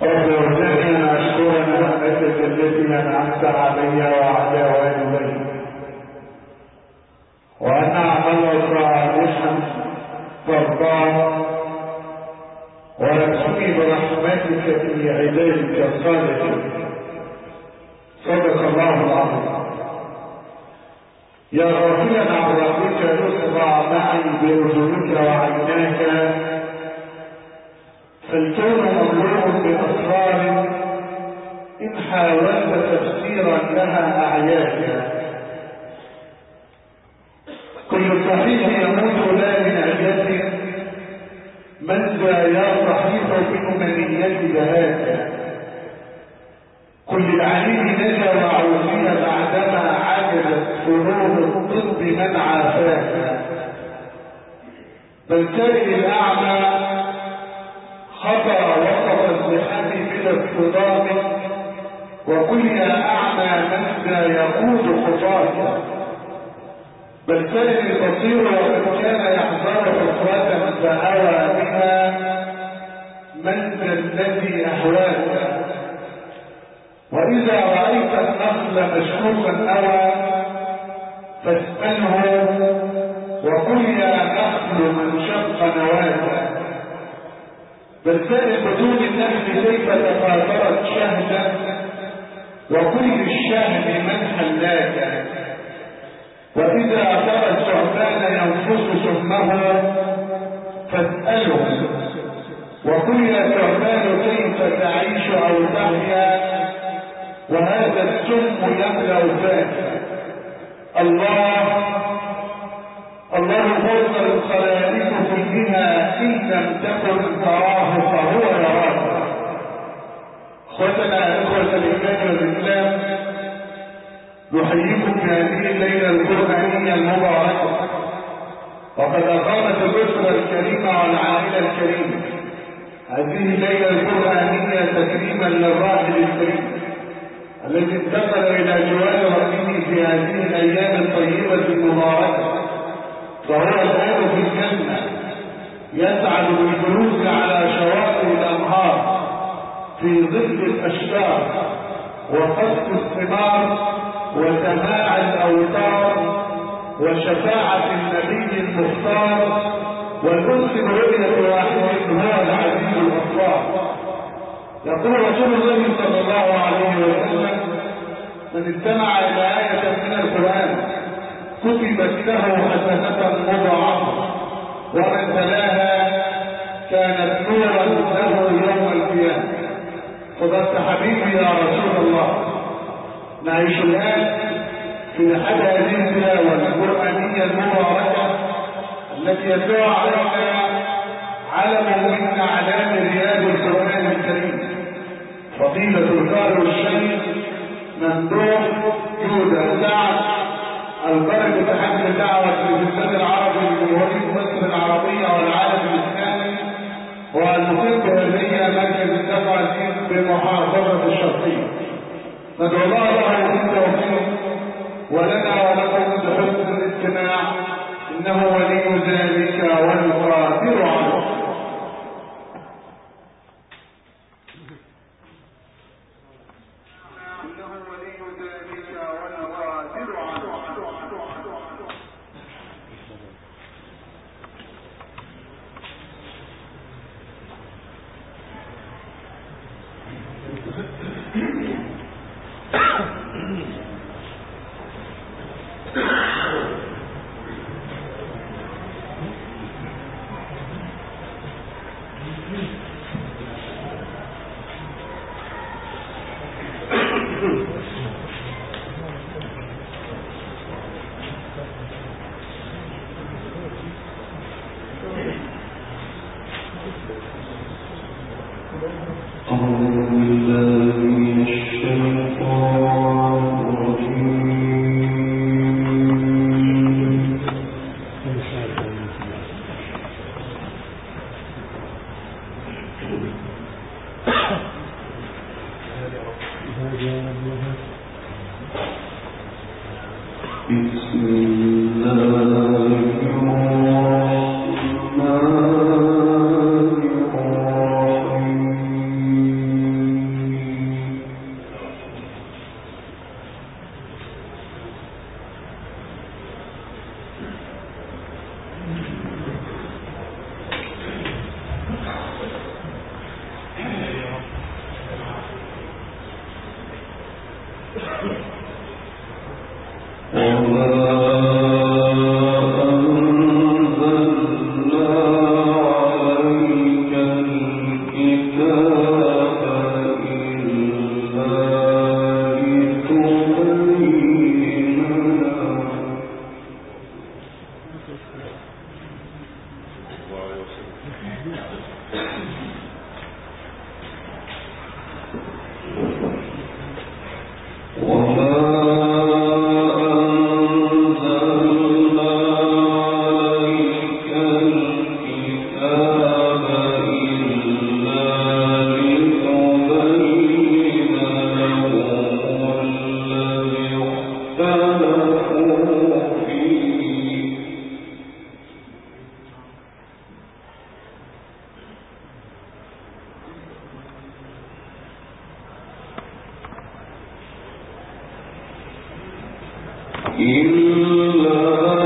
رب ارزقني ان اشكر نعمتك التي انعمت علي وعلى والدي، وان اعمل صالحا ترضاه، وارزقني برحمتك في عبادك الصالحين. صدق الله العظيم. يا غافلا عن ربك اصغى معي باذنك وعيناك، فالكون مملوء باسرار ان حاولت تفسيرا لها اعياك. كل صحيح يموت لا من عياته، من ذا يا صحيح بأمنية بهاك. كل العليم نجا وعوفي بعدما عجزت فنون الطب من عافاك. بل كائن الاعمى خطا وسط الزحام بلا اصطدام، وقل يا اعمى من ذا يقود خطاك. بل كان البصير وقد كان يحذر حفرة فأوى بها، من ذا الذي أهواك. وإذا رأيت النخل مشكوكا أوى فاسأله، وقل يا نخل من شق نواك. بل كان بدون النخل كيف تفاجرت شهدا، وقل للشهد من حلاك. وإذا ترى الثعبان ينفس سمه فاسأله، وقل يا ثعبان كيف تعيش أو تحيا، وهذا السم يملأ فاك. الله فوق الخلائق كلها، إن لم تكن تراه فهو يراك. اخوتنا اخوة الإيمان والإسلام، نحييكم بهذه الليلة القرآنية المباركة، وقد أقامت الأسرة الكريمة والعائلة الكريمة هذه الليلة القرآنية تكريما للراحل الكريم الذي انتقل إلى جوار ربه في هذه الأيام الطيبة المباركة، فهو الآن في الجنة يسعد بالجلوس على شواطئ الأنهار في ظل الأشجار وقصف الثمار وسماع الأوتار وشفاعة النبي المختار، والأنس برؤية واحد هو العزيز الغفار. يقول رسول الله صلى الله عليه وسلم: من استمع إلى آية من القرآن كتبت له حسنة مضاعفة، ومن تلاها كانت نورا له يوم القيامة. صدقت حبيبي يا رسول الله. نعيش الآن في أحد هذه التلاوة القرآنية المباركة التي يتلوها علينا علم من أعلام رياض القرآن الكريم، فضيلة القارئ الشيخ ممدوح جودة سعد، القارئ بتحمل الدعوة في البلاد العربي لجمهورية مصر العربية والعالم الإسلامي، والمقيم بهذه مركز التفعيل بمحافظة الشرقية. ندعو الله له بالتوفيق ولنا ولكم بحسن الاستماع، انه ولي ذلك والقادر عليه. إلا